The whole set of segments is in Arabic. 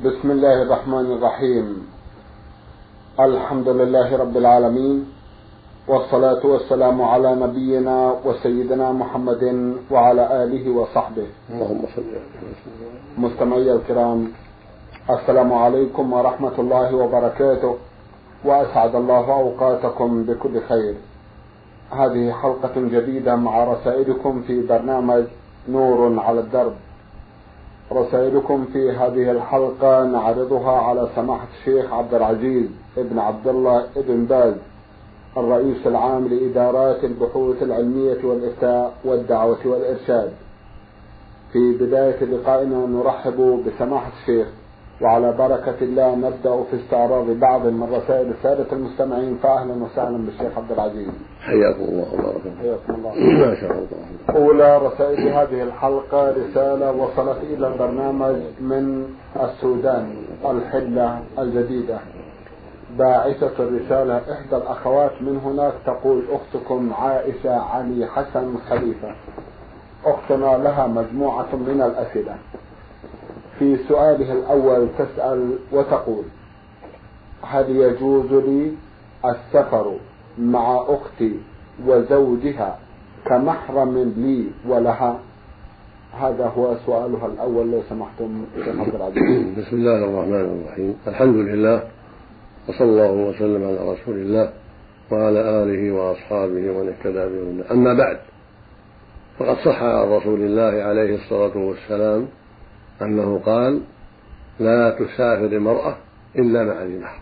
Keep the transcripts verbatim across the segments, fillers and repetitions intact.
بسم الله الرحمن الرحيم. الحمد لله رب العالمين، والصلاة والسلام على نبينا وسيدنا محمد وعلى آله وصحبه. اللهم صل على مستمعي الكرام، السلام عليكم ورحمة الله وبركاته، وأسعد الله أوقاتكم بكل خير. هذه حلقة جديدة مع رسائلكم في برنامج نور على الدرب. رسائلكم في هذه الحلقة نعرضها على سماحة الشيخ عبد العزيز ابن عبد الله ابن باز، الرئيس العام لإدارات البحوث العلمية والإفتاء والدعوة والإرشاد. في بداية لقائنا نرحب بسماحة الشيخ، وعلى بركة الله نبدأ في استعراض بعض من رسائل السادة المستمعين. فأهلا وسهلا بالشيخ عبد العزيز. حياكم الله وبارك حياكم الله. ما شاء الله. أولى رسائل هذه الحلقة رسالة وصلت إلى البرنامج من السودان، الحلة الجديدة. باعثة الرسالة إحدى الأخوات من هناك تقول: أختكم عائشة علي حسن خليفة. أختنا لها مجموعة من الأسئلة. في سؤالها الأول تسأل وتقول: هل يجوز لي السفر مع أختي وزوجها كمحرم لي ولها؟ هذا هو سؤالها الأول، لو سمحتم شيخ عبد العزيز. بسم الله الرحمن الرحيم. الحمد لله، وصلى الله وسلم على رسول الله وعلى آله وأصحابه ومن اهتدى بهداه. أما بعد، فقد صح عن رسول الله عليه الصلاة والسلام أنه قال: لا تسافر المرأة إلا مع ذي محرم.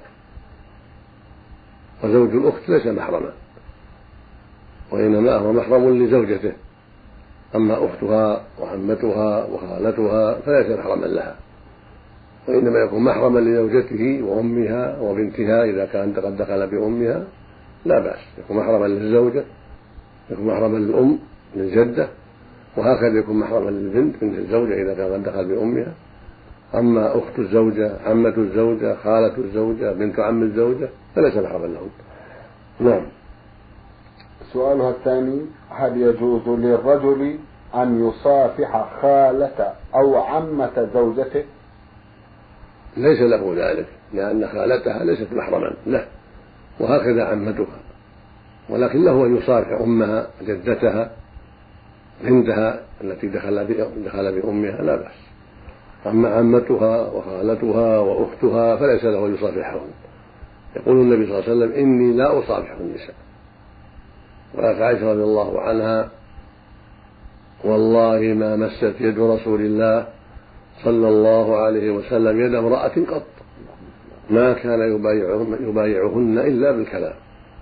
وزوج الأخت ليس محرما، وإنما هو محرم لزوجته. أما أختها وعمتها وخالتها فليس محرما لها، وإنما يكون محرما لزوجته وأمها وبنتها. إذا كان قد دخل بأمها لا بأس، يكون محرما للزوجة، يكون محرما للأم للجدة، وهكذا يكون محرما للبنت من الزوجة إذا كان قد دخل بأمها. أما أخت الزوجة، عمة الزوجة، خالة الزوجة، بنت عم الزوجة فليس محرما لهم. نعم. سؤالها الثاني: هل يجوز للرجل أن يصافح خالة أو عمة زوجته؟ ليس له ذلك، لأن خالتها ليست محرما له، وهكذا عمتها، ولكن له أن يصافح أمها جدتها بنتها التي دخل بأمها لا بأس. أما عمتها وخالتها وأختها فليس له أن يصافحهم. يقول النبي صلى الله عليه وسلم: إني لا أصافح النساء. وقالت عائشة رضي الله عنها: والله ما مست يد رسول الله صلى الله عليه وسلم يد امرأة قط، ما كان يبايعهن إلا بالكلام.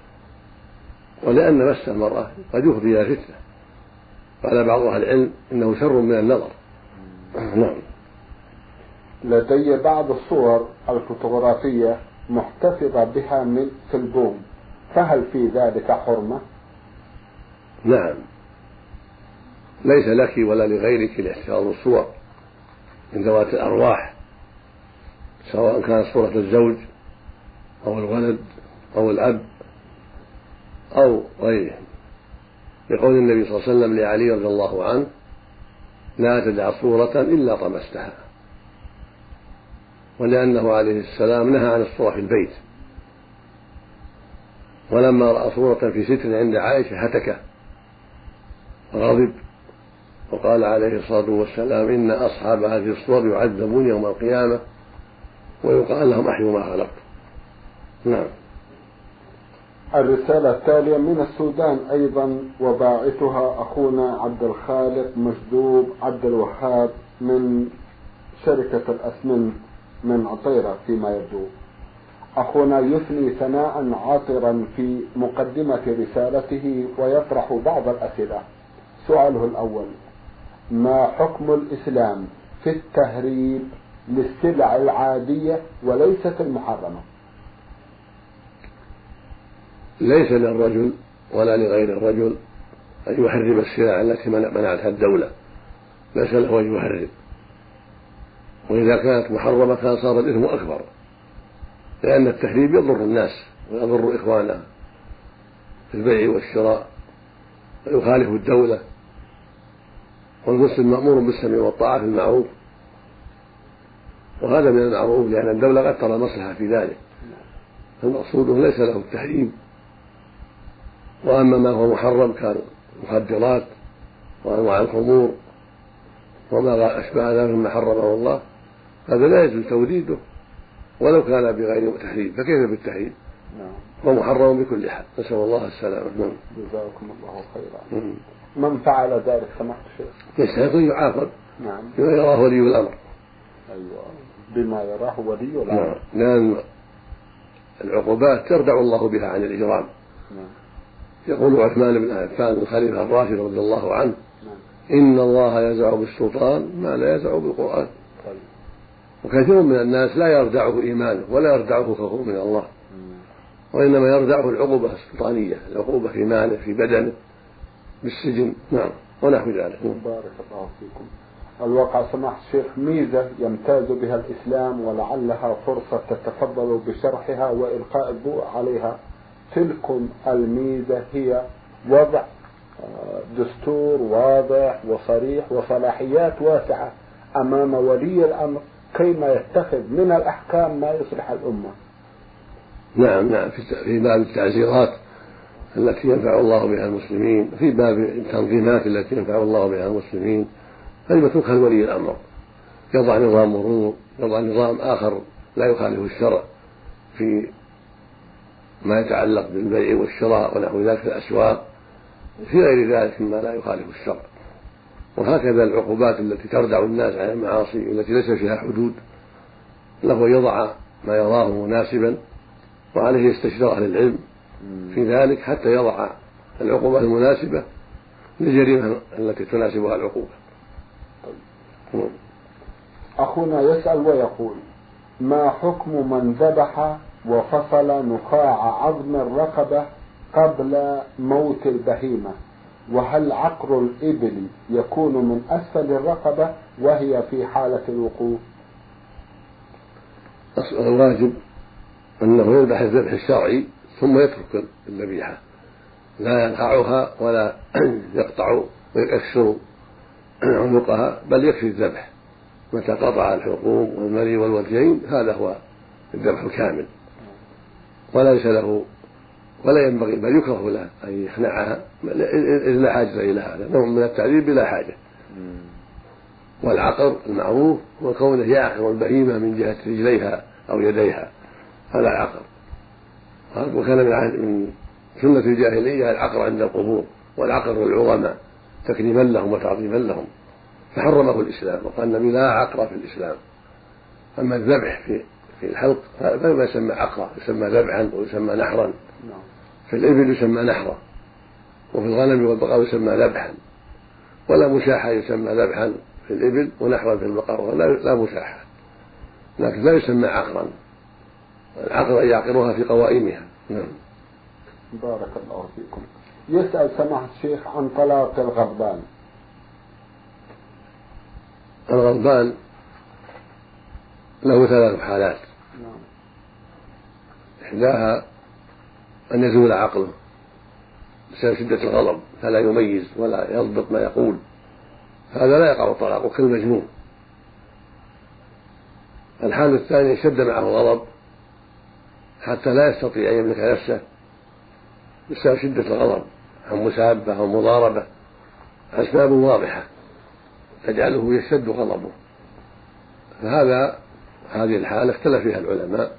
ولأن مس المرأة قد يفضي إلى فتنة، قال بعض أهل العلم إنه شر من النظر. نعم. لدي بعض الصور الفوتوغرافية محتفظة بها من في البوم، فهل في ذلك حرمة؟ نعم، ليس لك ولا لغيرك الاحتفاظ بالصور من ذوات الأرواح، سواء كانت صورة الزوج أو الولد أو الأب أو غيرهم. يقول النبي صلى الله عليه وسلم لعلي رضي الله عنه: لا تدع صورة إلا طمستها. ولأنه عليه السلام نهى عن الصورة في البيت، ولما رأى صورة في ستر عند عائشة هتكه وغضب، وقال عليه الصلاة والسلام: إن أصحاب هذه الصور يعذبون يوم القيامة ويقال لهم أحيوا ما خلقتم. نعم. الرسالة التالية من السودان أيضا، وباعثها أخونا عبد الخالق مجدوب عبد الوهاب من شركة الأسمنت من عطيرة فيما يبدو. أخونا يثني ثناء عاطرا في مقدمة رسالته ويطرح بعض الأسئلة. سؤاله الأول: ما حكم الإسلام في التهريب للسلع العادية وليست المحرمة؟ ليس للرجل ولا لغير الرجل أن يهرب السلع التي منعتها الدولة، ليس له أن يهرب. وإذا كانت محرمة كان صار الإثم أكبر، لأن التهريب يضر الناس ويضر إخوانها في البيع والشراء ويخالف الدولة. والمسلم مأمور بالسمع والطاعة في المعروف، وهذا من المعروف لأن الدولة قد ترى مصلحة في ذلك، فالمقصود ليس له التحريم. وأما ما هو محرم كالمخدرات وأنواع الخمور وما أشبه ذلك مما حرمه الله هذا لا يجوز توريده ولو كان بغير تحريم، فكيف بالتحريم؟ نعم. ومحرم بكل حال، نسأل الله السلامة. نعم. جزاكم الله خيرا. من فعل ذلك سمحت الشيخ يستحق يعاقب. نعم. بما يراه ولي الأمر. أيوة، بما يراه ولي الأمر. نعم. لأن العقوبات تردع الله بها عن الإجرام. نعم. يقول عثمان بن عفان الخليفة الراشد رضي الله عنه: نعم. إن الله يزع بالسلطان ما لا يزع بالقرآن. طيب. وكثير من الناس لا يردعه إيمانه ولا يردعه خوفه من الله، وإنما يردعه العقوبة السلطانية، العقوبة في ماله في بدنه بالسجن. نعم. ونحو ذلك. بارك الله فيكم. الواقع سماحة الشيخ ميزة يمتاز بها الإسلام ولعلها فرصة تتفضل بشرحها وإلقاء الضوء عليها. تلكم الميزة هي وضع دستور واضح وصريح وصلاحيات واسعة أمام ولي الأمر كيما يتخذ من الأحكام ما يصلح الأمة. نعم نعم في باب التعزيرات التي ينفع الله بها المسلمين، في باب التنظيمات التي ينفع الله بها المسلمين، هذه متروكة لولي الأمر، يضع نظام مرور، يضع نظام آخر لا يخالف الشرع في ما يتعلق بالبيع والشراء ونحو ذلك في الأسواق، في غير ذلك مما لا يخالف الشرع. وهكذا العقوبات التي تردع الناس عن المعاصي التي ليس فيها حدود له يضع ما يراه مناسبا، وعليه يستشير أهل العلم في ذلك حتى يضع العقوبة المناسبة للجريمة التي تناسبها العقوبة. أخونا يسأل ويقول: ما حكم من ذبح وفصل نخاع عظم الرقبة قبل موت البهيمة؟ وهل عقر الإبل يكون من أسفل الرقبة وهي في حالة الوقوف؟ الواجب أنه يذبح الذبح الشرعي ثم يترك الذبيحة، لا ينخعها ولا يقطع ويكسر عنقها، بل يكفي الذبح متى قطع الحلقوم والمري والوجهين، هذا هو الذبح الكامل، وليس له ولا ينبغي بل يكره له أن يخنعها إذ لا حاجة إلى هذا، نوع من التعذيب بلا حاجة. والعقر المعروف هو كونه يعقر البهيمة من جهة رجليها أو يديها، هذا عقر. وكان من سنة الجاهلية العقر عند القبور، والعقر للعظماء تكريما لهم وتعظيما لهم، فحرمه الإسلام وقال النبي: لا عقر في الإسلام. أما الذبح في في الحلق فما يسمى عقرا، يسمى ذبحا ويسمى نحرا. في الإبل يسمى نحرا، وفي الغنم والبقر يسمى ذبحا، ولا مشاحة يسمى ذبحا في الإبل ونحرا في البقر، لا مشاحة، لكن لا يسمى عقرا. العقر يعقرها في قوائمها. نعم. بارك الله فيكم. يسأل سماحة الشيخ عن طلاق الغضبان. الغضبان له ثلاث حالات. نعم. إحداها أن يزول عقله بسبب شدة الغضب فلا يميز ولا يضبط ما يقول، هذا لا يقع الطلاق كالمجنون. الحالة الثانية اشتد معه غضب حتى لا يستطيع أن يملك نفسه بسبب شدة الغضب عن مسابة أو مضاربة، أسباب واضحة تجعله يشتد غضبه، فهذا هذه الحالة اختلف فيها العلماء،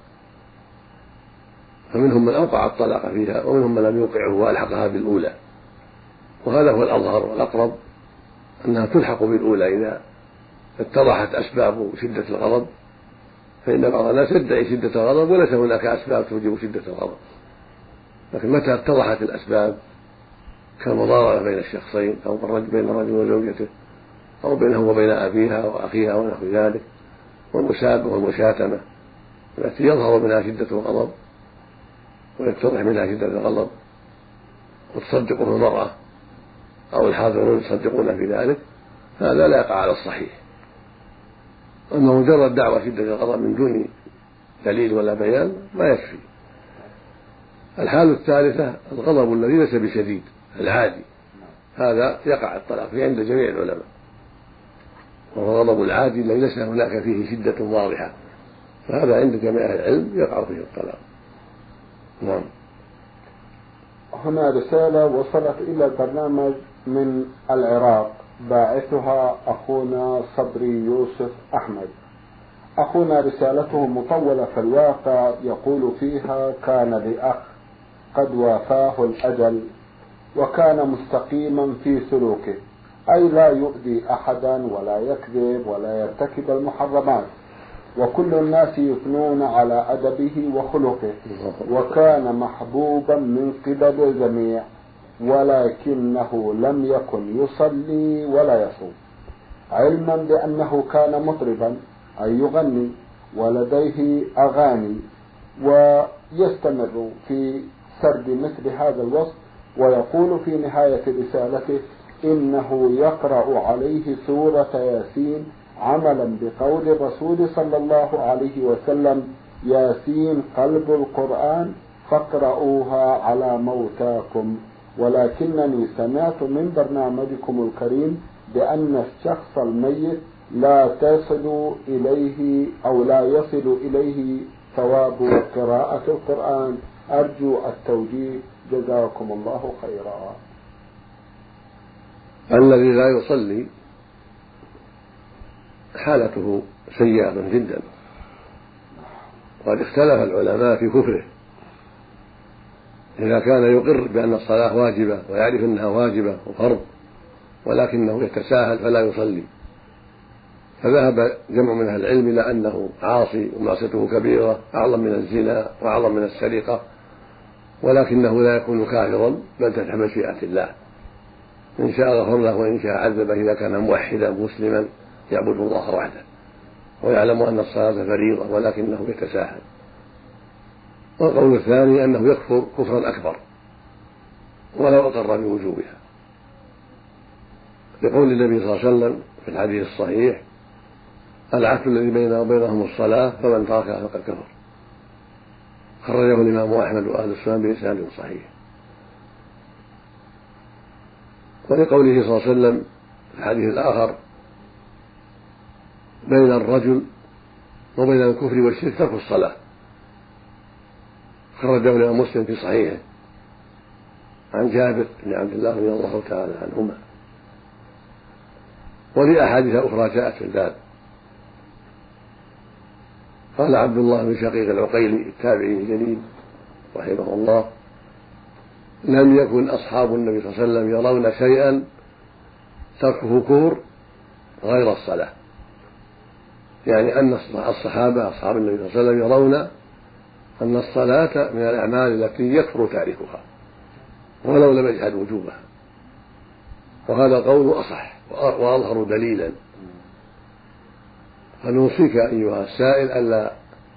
فمنهم من أوقع الطلاق فيها ومنهم من لم يوقعه وألحقها بالأولى، وهذا هو الأظهر والأقرب أنها تلحق بالأولى إذا اتضحت أسباب شدة الغضب، فإن بعض الناس يدعي شدة الغضب وليس هناك أسباب توجب شدة الغضب، لكن متى اتضحت الأسباب كالمضاربة بين الشخصين أو بين الرجل وزوجته أو بينه وبين أبيها وأخيها ونحو ذلك، والمسابة والمشاتمة التي يظهر منها شدة الغضب ويتضح منها شدة الغضب وتصدقه المرأة أو الحاضرون يصدقون في ذلك، هذا لا يقع على الصحيح. أما مجرد دعوى شدة الغضب من دون دليل ولا بيان ما يكفي. الحالة الثالثة الغضب الذي ليس بشديد العادي، هذا يقع الطلاق فيه عند جميع العلماء. وهو غضب العادي الذي ليس هناك فيه شدة واضحة، فهذا عند جميع أهل العلم يقع فيه الطلاق. نعم. هنا رسالة وصلت إلى البرنامج من العراق، باعثها أخونا صبري يوسف أحمد. أخونا رسالته مطولة في الواقع، يقول فيها: كان لي أخ قد وافاه الأجل، وكان مستقيما في سلوكه، أي لا يؤذي أحدا ولا يكذب ولا يرتكب المحرمات، وكل الناس يثنون على أدبه وخلقه، وكان محبوبا من قبل الجميع، ولكنه لم يكن يصلي ولا يصوم، علما بأنه كان مطربا أي يغني ولديه أغاني، ويستمر في سرد مثل هذا الوصف، ويقول في نهاية رسالته: إنه يقرأ عليه سورة ياسين عملا بقول الرسول صلى الله عليه وسلم: ياسين قلب القرآن فاقرؤوها على موتاكم، ولكنني سمعت من برنامجكم الكريم بأن الشخص الميت لا تصل إليه أو لا يصل إليه ثواب قراءة القرآن، أرجو التوجيه، جزاكم الله خيرا. الذي لا يصلي حالته سيئة جدا، وقد اختلف العلماء في كفره. إذا كان يقر بأن الصلاة واجبة ويعرف أنها واجبة وفرض ولكنه يتساهل فلا يصلي، فذهب جمع من أهل العلم إلى أنه عاصي ومعصيته كبيرة أعظم من الزنا وأعظم من السرقة، ولكنه لا يكون كافرا بل تحت مشيئة الله، إن شاء غفر له وإن شاء عذبه إذا كان موحدا مسلما يعبد الله وحده ويعلم أن الصلاة فريضة ولكنه يتساهل. والقول الثاني أنه يكفر كفرا أكبر ولو أقر بوجوبها، لقول النبي صلى الله عليه وسلم في الحديث الصحيح: العهد الذي بيننا وبينهم الصلاة فمن تركها فقد كفر. خرجه الإمام أحمد وأهل السنن بإسناد صحيح. ولقوله صلى الله عليه وسلم في الحديث الآخر: بين الرجل وبين الكفر والشرك ترك الصلاة. خرجه الإمام مسلم في صحيحه عن جابر بن عبد الله رضي الله تعالى عنهما، ولأحاديث أخرى جاءت في الباب. قال عبد الله بن شقيق العقيلي التابعي الجليل رحمه الله: لم يكن أصحاب النبي صلى الله عليه وسلم يرون شيئا تركه كفر غير الصلاة، يعني أن الصحابة أصحاب النبي صلى الله عليه وسلم يرون أن الصلاة من الأعمال التي يكفر تاركها ولو لم يجحد وجوبها، وهذا القول أصح وأظهر دليلا. فنوصيك أيها السائل ألا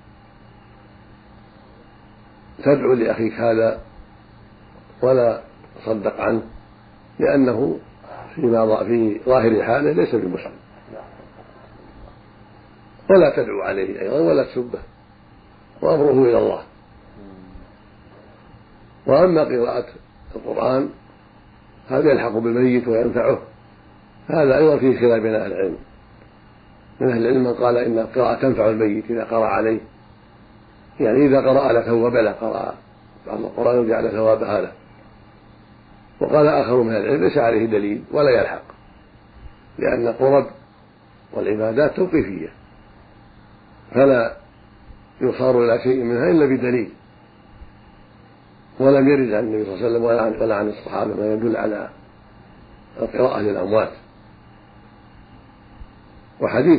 تدعو لأخيك هذا ولا تصدق عنه، لأنه فيما في ظاهر حاله ليس بمسلم، ولا تدعو عليه أيضا ولا تسبه، وأمره إلى الله. وأما قراءة القرآن هذا يلحق بالميت وينفعه، هذا أيضا فيه خلاف بين أهل العلم. من أهل العلم من قال إن القراءة تنفع الميت إذا قرأ عليه، يعني إذا قرأ له ثوب له، قرأ بعض القرآن وجعل ثوابها له. وقال آخر من أهل العلم ليس عليه دليل ولا يلحق، لأن القرب والعبادات توقيفية فلا يصار إلى شيء منها إلا بدليل، ولم يرد عن النبي صلى الله عليه وسلم ولا عن الصحابة ما يدل على القراءة للأموات. وحديث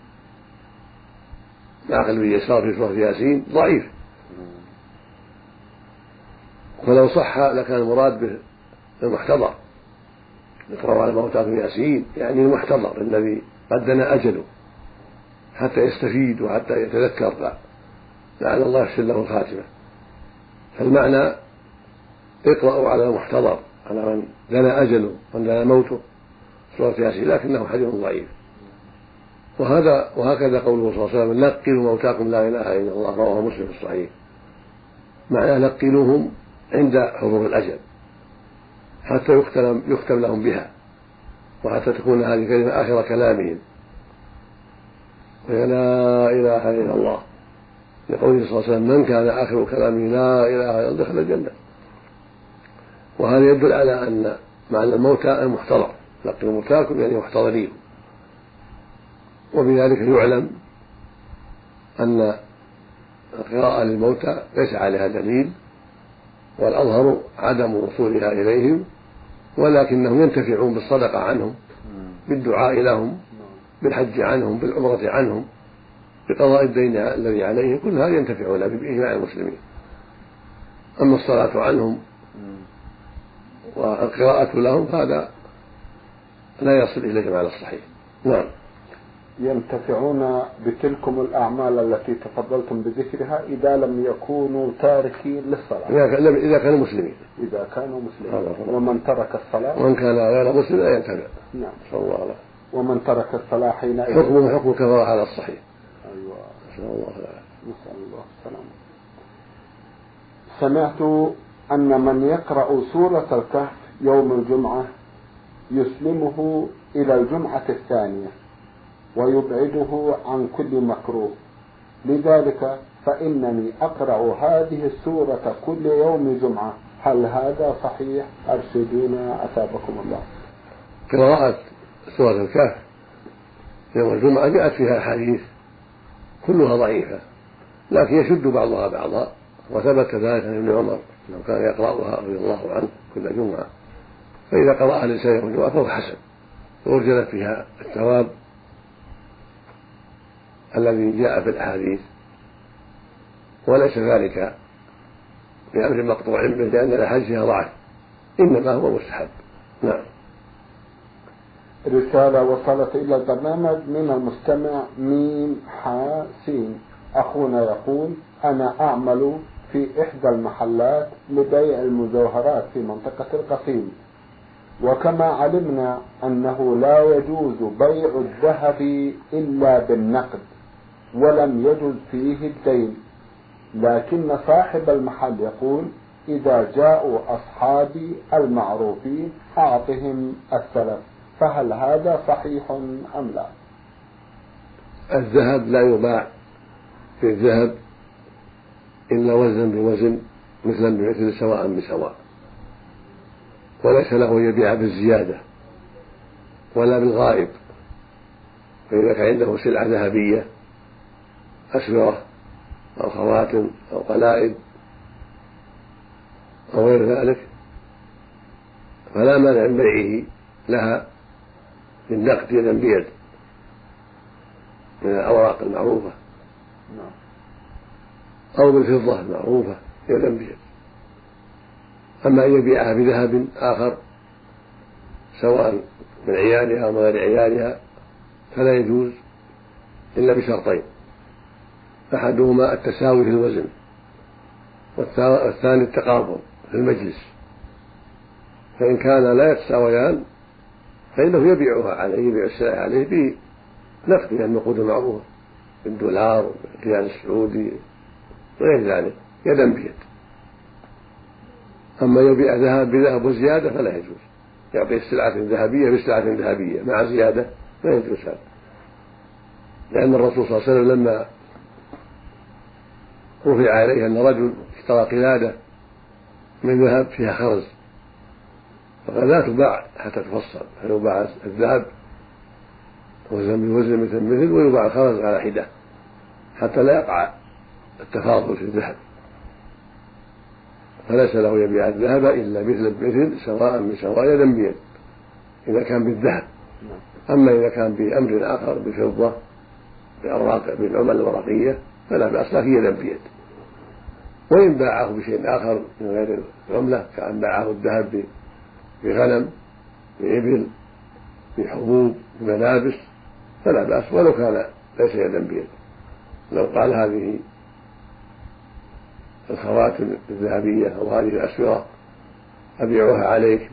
معقل بن يسار في سورة ياسين ضعيف، ولو صح لكان المراد به المحتضر، يقرأ على موتاكم ياسين يعني المحتضر الذي قد دنا أجله حتى يستفيد وحتى يتذكر لعل الله يحسن له الخاتمة. فالمعنى اقرأوا على المحتضر، على من دنا أجله من دنا موته سورة ياسين، لكنه حديث ضعيف. وهذا وهكذا قوله صلى الله عليه وسلم: نقلوا موتاكم لا إله إلا الله، رواه مسلم في الصحيح. معناه نقلوهم عند حضور الأجل حتى يختم, يختم لهم بها، وحتى تكون هذه الكلمة آخر كلامهم، وهي لا إله إلا الله، لقوله صلى الله عليه وسلم: من كان آخر كلامه لا إله إلا الله دخل الجنة. وهذا يدل على أن معنى الموتى المحتضر، لقن موتاكم يعني محتضرين. وبذلك يعلم أن القراءة للموتى ليس عليها دليل، والأظهر عدم وصولها إليهم، ولكنهم ينتفعون بالصدقة عنهم، بالدعاء لهم، بالحج عنهم، بالعمرة عنهم، بقضاء الدين الذي عليهم، كل هذا ينتفعون به بإجماع المسلمين. أما الصلاة عنهم والقراءة لهم فهذا لا يصل إليهم على الصحيح. نعم. ينتفعون بتلكم الأعمال التي تفضلتم بذكرها إذا لم يكونوا تاركين للصلاة، إذا كانوا مسلمين إذا كانوا مسلمين. ومن ترك الصلاة ومن كان غير مسلم لا ينتفع. نعم. صلى الله عليه. ومن ترك الصلاة حينئذ حكمه حكم كفارة على الصحيح. أيوة. نسأل الله العافية. نسأل الله السلامة. سمعت أن من يقرأ سورة الكهف يوم الجمعة يسلمه إلى الجمعة الثانية ويبعده عن كل مكروه، لذلك فإنني أقرأ هذه السورة كل يوم جمعة، هل هذا صحيح؟ أرشدونا أثابكم الله. قراءة سورة الكهف يوم الجمعة جاءت فيها أحاديث كلها ضعيفة، لكن يشد بعضها بعضا، وثبت ذلك عن ابن عمر أنه كان يقرأها رضي الله عنه كل جمعة، فإذا قرأها الإنسان يوم الجمعة فهو حسن، ووجد فيها الثواب الذي جاء في الأحاديث، وليس ذلك بأمر مقطوع به لأن الأحاديث فيها ضعف، إنما هو مستحب. نعم. رسالة وصلت إلى البرنامج من المستمع ميم حاسين. أخونا يقول: أنا أعمل في إحدى المحلات لبيع المجوهرات في منطقة القصيم، وكما علمنا أنه لا يجوز بيع الذهب إلا بالنقد ولم يجوز فيه الدين، لكن صاحب المحل يقول: إذا جاءوا أصحابي المعروفين أعطهم السلف، فهل هذا صحيح أم لا؟ الذهب لا يباع في الذهب إلا وزنا بوزن، مثلا بمثل، سواء بسواء، وليس له يبيع بالزيادة ولا بالغائب. فإذا كان عنده سلعة ذهبية، أسورة أو خواتم أو قلائد أو غير ذلك، فلا مانع من بيعه لها بالنقد يدا بيد من الأوراق المعروفة، أو بالفضة المعروفة يدا بيد. أما أن يبيعها بذهب آخر سواء من عيالها أو من غير عيالها فلا يجوز إلا بشرطين: أحدهما التساوي في الوزن، والثاني التقابل في المجلس. فإن كان لا يتساويان فإنه يبيعها عليه، يبيع السلعة عليه بنقد من النقود المعروفة، بالدولار والريال السعودي وغير ذلك يدا بيد. أما يبيع ذهب بذهب وزيادة فلا يجوز، يعطي السلعة ذهبية بسلعة ذهبية مع زيادة لا يجوز هذا، لأن الرسول صلى الله عليه وسلم لما رفع عليه أن رجل اشترى قلادة من ذهب فيها خرز، فقال: لا تباع حتى تفصل، فيباع الذهب وزن بوزن مثل مثل، ويباع الخرز على حدة حتى لا يقع التفاضل في الذهب. فليس له يبيع الذهب إلا مثل بمثل، سواء بسواء، يدا بيد، إذا كان بالذهب. أما إذا كان بأمر آخر بفضة بأوراق بالعمل الورقية فلا بأس، لكن يدا بيد. وإن باعه بشيء آخر من غير العملة، كأن باعه الذهب بغنم، بإبل، بحبوب، بملابس، فلا بأس، ولو كان ليس يدا بيد. لو قال: هذه الخواتم الذهبية أو هذه الأسورة أبيعها عليك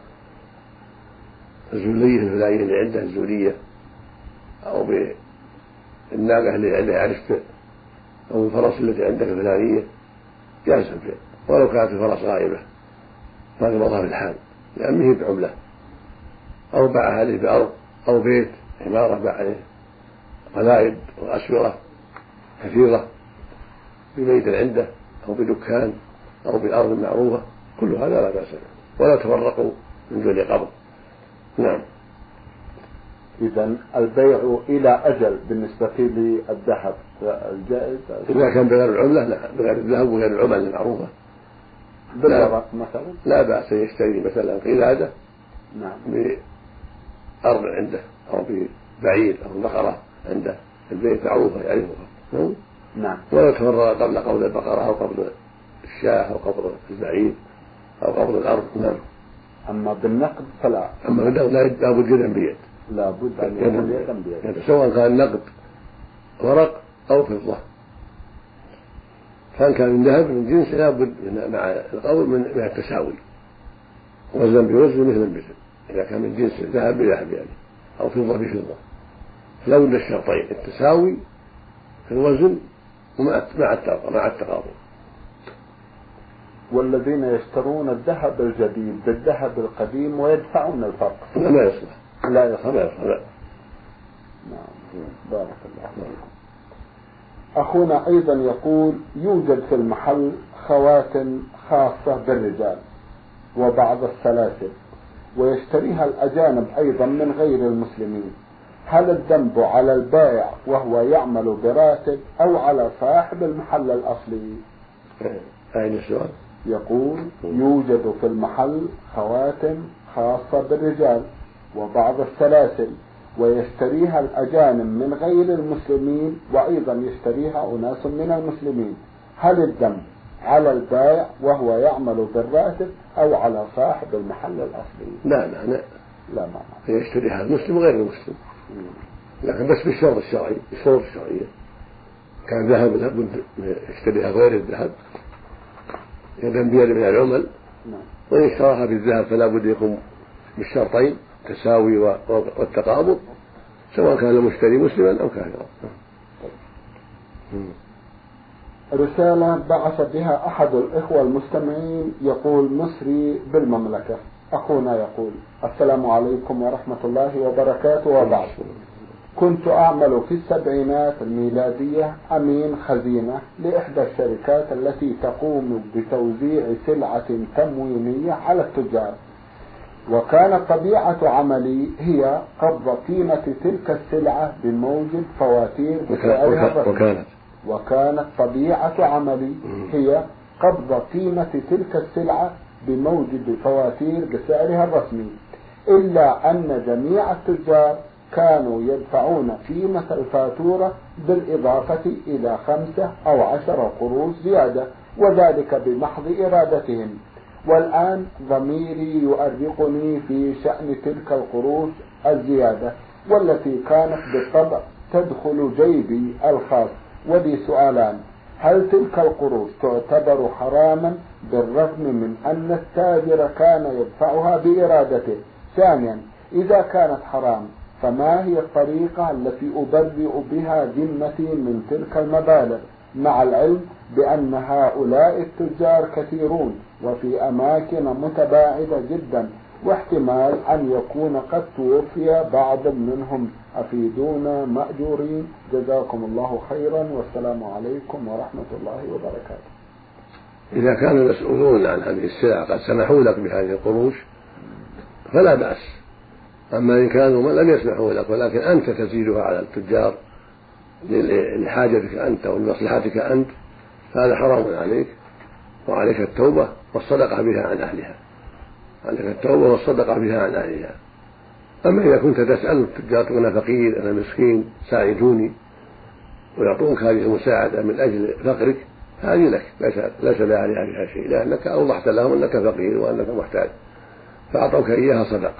بالزولية الفلانية اللي عندها الزولية، أو بالناقة اللي عندها عرفت، أو الفرس التي عندك الفلانية، جاز البيع ولو كانت الفرس غائبة ما قبضها في الحال، لأنه هي بعملة. أو باع عليه بأرض أو بيت عمارة باع عليه قلائد وأسورة كثيرة ببيت عنده أو بدكان أو بأرض معروفة، كل هذا لا بأس به، ولا تفرقوا من دون قبض. نعم. إذن البيع إلى أجل بالنسبة للذهب الجائز إذا كان بغير العملة، لا، بغير الذهب وغير العمل المعروفة بالورق مثلا لا بأس يشتري مثلا قلادة نعم بأرض عنده أو ببعير أو بقرة عنده البيت معروفة يعرفها، نعم، ولا تفرق قبل قبض البقرة أو قبض الشاة أو قبض البعير أو قبض الأرض. نعم. أما بالنقد فلا، أما بالنقد لا بد يدا بيد، لا بد أن يكون يدا بيد، سواء كان نقد ورق أو فضة. كان كان من ذهب من جنس لا بد مع القول من التساوي، وزن بوزن مثل مثل، إذا كان من جنس ذهب بذهب يعني أو فضة بفضة، فلا بد الشرطين، التساوي في الوزن ومع مع التقابل. والذين يشترون الذهب الجديد بالذهب القديم ويدفعون الفرق لا ما يصلح، لا يصلح، لا يصلح. لا. نعم. بارك الله فيكم. أخونا أيضا يقول يوجد في المحل خواتم خاصة بالرجال وبعض السلاسل ويشتريها الأجانب أيضا من غير المسلمين، هل الذنب على البائع وهو يعمل براتب أو على صاحب المحل الأصلي؟ أين السؤال؟ يقول يوجد في المحل خواتم خاصة بالرجال وبعض السلاسل ويشتريها الأجانب من غير المسلمين وأيضا يشتريها أناس من المسلمين، هل الذنب على البائع وهو يعمل بالراتب أو على صاحب المحل الأصلي؟ لا لا لا لا ما يشتريها المسلم وغير المسلم، لكن بس بالشرط الشرعي، بالشروط الشرعية. كان ذهب لابد يشتريها غير الذهب يدا بيد من العمل، وإن اشتراها بالذهب فلا بد يقوم بالشرطين التساوي والتقابض، سواء كان المشتري مسلما أو كافرا. رسالة بعث بها أحد الإخوة المستمعين يقول مصري بالمملكة. أخونا يقول السلام عليكم ورحمة الله وبركاته، وبعد كنت أعمل في السبعينات الميلادية أمين خزينة لإحدى الشركات التي تقوم بتوزيع سلعة تموينية على التجار، وكانت طبيعة عملي هي قبض قيمة تلك السلعة بموجب فواتير بسعرها الرسمي. وكانت وكانت طبيعة عملي هي قبض قيمة تلك السلعة بموجب فواتير بسعرها الرسمي، إلا أن جميع التجار كانوا يدفعون قيمة الفاتورة بالإضافة إلى خمسة أو عشر قروش زيادة، وذلك بمحض إرادتهم. والآن ضميري يؤرقني في شأن تلك القروش الزيادة والتي كانت بالطبع تدخل جيبي الخاص. ولي سؤالان: هل تلك القروش تعتبر حراما بالرغم من أن التاجر كان يدفعها بإرادته؟ ثانيا، إذا كانت حرام فما هي الطريقة التي أبرئ بها ذمتي من تلك المبالغ، مع العلم بأن هؤلاء التجار كثيرون وفي أماكن متباعدة جدا، واحتمال أن يكون قد توفي بعض منهم، أفيدونا مأجورين، جزاكم الله خيرا والسلام عليكم ورحمة الله وبركاته. إذا كان المسؤولون عن هذه السلع قد سمحوا لك بهذه القروش فلا بأس، أما إن كانوا لم يسمحوا لك ولكن أنت تزيدها على التجار لحاجتك أنت ولمصلحتك أنت، فهذا حرام عليك، وعليك التوبة والصدقة بها عن أهلها، عليك التوبة والصدقة بها عن أهلها. أما إذا كنت تسأل التجار تقول أنا فقير أنا مسكين ساعدوني ويعطونك هذه المساعدة من أجل فقرك، هذه لك ليس لها عليها بها شيء، لأنك أوضحت لهم أنك فقير وأنك محتاج فأعطوك إياها صدقة،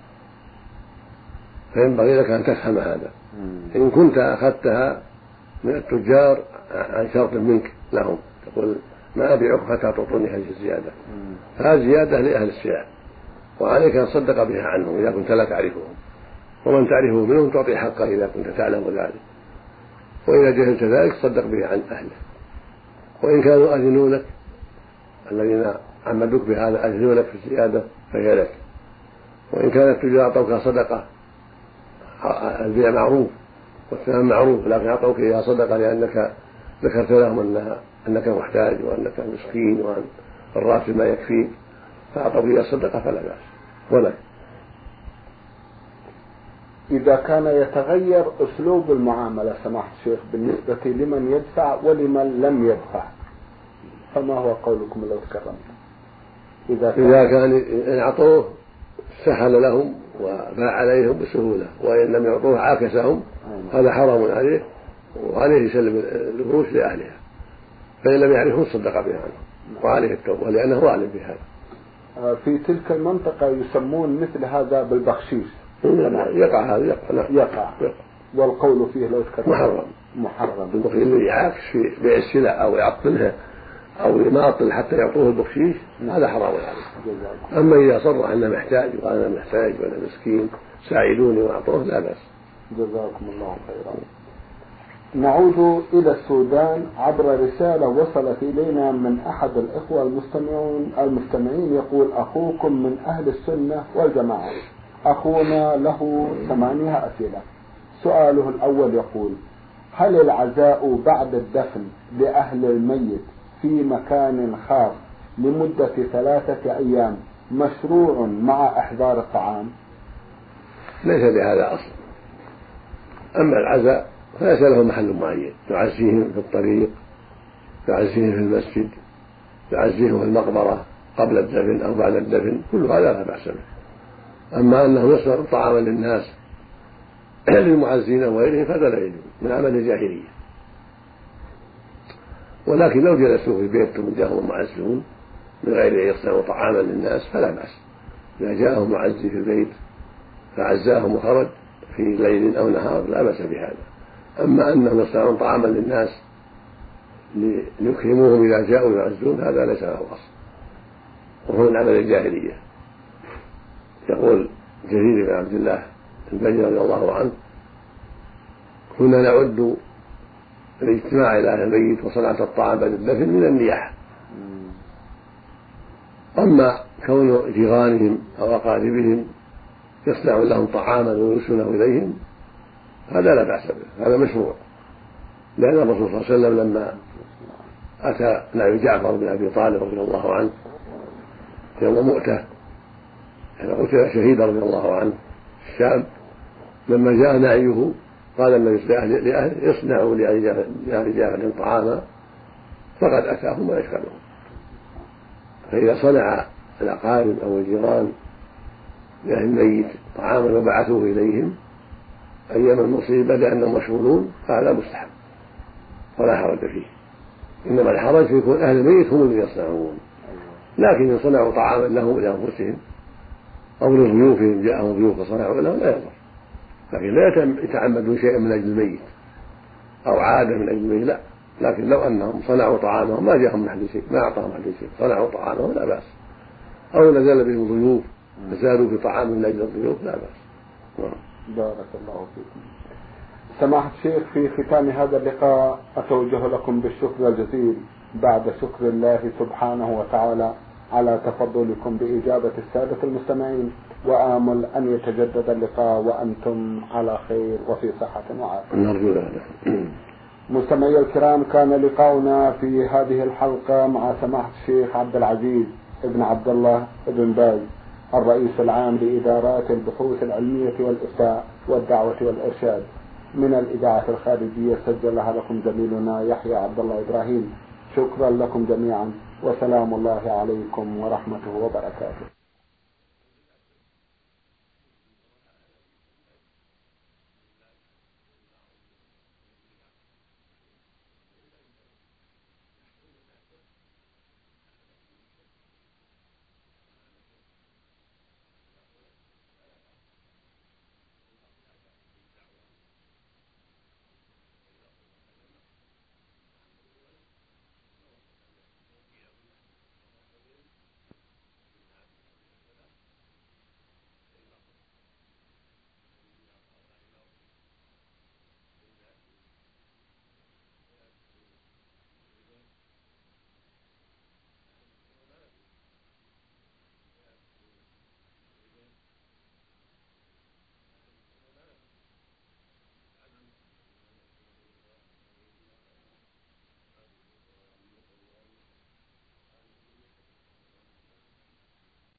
فينبغي لك أن تفهم هذا. إن كنت أخذتها من التجار عن شرط منك لهم، تقول ما أبيعك حتى تعطوني هذه الزيادة، فهذه زيادة لأهل السلع وعليك أن تصدق بها عنهم إذا كنت لا تعرفهم، ومن تعرفه منهم تعطي حقه إذا كنت تعلم ذلك، وإذا جهلت ذلك تصدق به عن أهله. وإن كانوا أذنوا لك الذين عمدوك بهذا أذنوا لك في الزيادة فهي لك. وإن كانت التجار أعطوك صدقة البيع معروف والثمن معروف، لكن أعطوك إياها صدقة لأنك ذكرت لهم أنها أنك محتاج وأنك مسكين وأن الراتب ما يكفيك، فأعطوك إياها صدقة فلا بأس. ولا إذا كان يتغير أسلوب المعاملة سماحة الشيخ بالنسبة لمن يدفع ولمن لم يدفع، فما هو قولكم لو تكرمت؟ إذا كان, إذا كان إن أعطوه سهل لهم وباع عليهم بسهولة، وإن لم يعطوه عاكسهم، هذا حرام عليه، وعليه يسلم القروش لأهلها، فإن لم يعرفوا صدق بها عنه وعليه التوبة لأنه أعلم بهذا. في تلك المنطقة يسمون مثل هذا بالبخشيش. يقع هذا يقع, لا. يقع. يقع والقول فيه لو تكرم محرم محرم البخيل اللي يعاكس في بيع السلع أو يعطلها أو يماطل حتى يعطوه البخشيش، هذا حرام عليه. أما إذا صرح أنه محتاج وأنا محتاج وأنا مسكين ساعدوني وأعطوه لا بأس. جزاكم الله خيرا. نعود إلى السودان عبر رسالة وصلت إلينا من أحد الإخوة المستمعون المستمعين يقول: أخوكم من أهل السنة والجماعة، أخونا له ثمانية أسئلة. سؤاله الأول يقول: هل العزاء بعد الدفن لأهل الميت في مكان خاص لمدة ثلاثة أيام مشروع مع إحضار الطعام؟ ليس لهذا أصل. أما العزاء فليس له محل معين، تعزيهم في الطريق، تعزيهم في المسجد، تعزيهم في المقبرة قبل الدفن أو بعد الدفن، كل هذا لا بأس به. أما أنه يصنع طعاما للناس للمعزين وغيرهم فهذا لا يجوز، من عمل الجاهلية. ولكن لو جلسوا في بيتهم جاءهم معزون من غير أن يصنعوا طعاما للناس فلا بأس. إذا جاءهم معزي في البيت فعزاهم وخرج في ليل أو نهار لا بأس بهذا. أما أنهم يصنعون طعاما للناس ليكرموهم إذا جاءوا يعزون هذا ليس له أصل، وهو من عمل الجاهلية. يقول جرير بن عبد الله البجلي رضي الله عنه: كنا نعد الاجتماع إلى أهل الميت وصنعة الطعام بعد الدفن من النياحة. أما كون جيرانهم أو أقاربهم يصنعون لهم طعاما ويرسلونه إليهم هذا لا بأس به، هذا مشروع، لأن الرسول صلى الله عليه وسلم لما أتى نبي جعفر بن أبي طالب رضي الله عنه يوم مؤتة، يعني قتل شهيدا رضي الله عنه في الشام، لما جاء نعيه قال النبي لأهله: اصنعوا لأهل جعفر طعاما فقد أتاهم ويشغلهم. فإذا صنع الأقارب أو الجيران لأهل الميت طعاما وبعثوه إليهم أيام المصيبة لأنهم مشغولون فهذا مستحب ولا حرج فيه. إنما الحرج في يكون أهل الميت هم الذين يصنعون، لكن إن صنعوا طعاما لهم لأنفسهم أو لضيوفهم جاءهم ضيوف فصنعوا لهم لا يضر، لكن لا يتعمدون شيئا من أجل الميت أو عادة من أجل الميت، لا. لكن لو أنهم صنعوا طعامهم ما جاءهم من أحد شيء، ما أعطاهم أحد شيء، صنعوا طعامهم لا بأس، أو نزل بهم ضيوف فزادوا في طعام من أجل الضيوف لا بأس. بارك الله فيكم. سماحة الشيخ، في ختام هذا اللقاء أتوجه لكم بالشكر الجزيل بعد شكر الله سبحانه وتعالى على تفضلكم بإجابة السادة المستمعين، وآمل أن يتجدد اللقاء وأنتم على خير وفي صحة وعافية. نرجو ذلك. مستمعي الكرام، كان لقاؤنا في هذه الحلقة مع سماحة الشيخ عبد العزيز ابن عبد الله ابن باز، الرئيس العام لإدارات البحوث العلمية والإفتاء والدعوة والإرشاد، من الإذاعة الخارجية سجلها لكم زميلنا يحيى عبد الله إبراهيم. شكرا لكم جميعا، وسلام الله عليكم ورحمته وبركاته.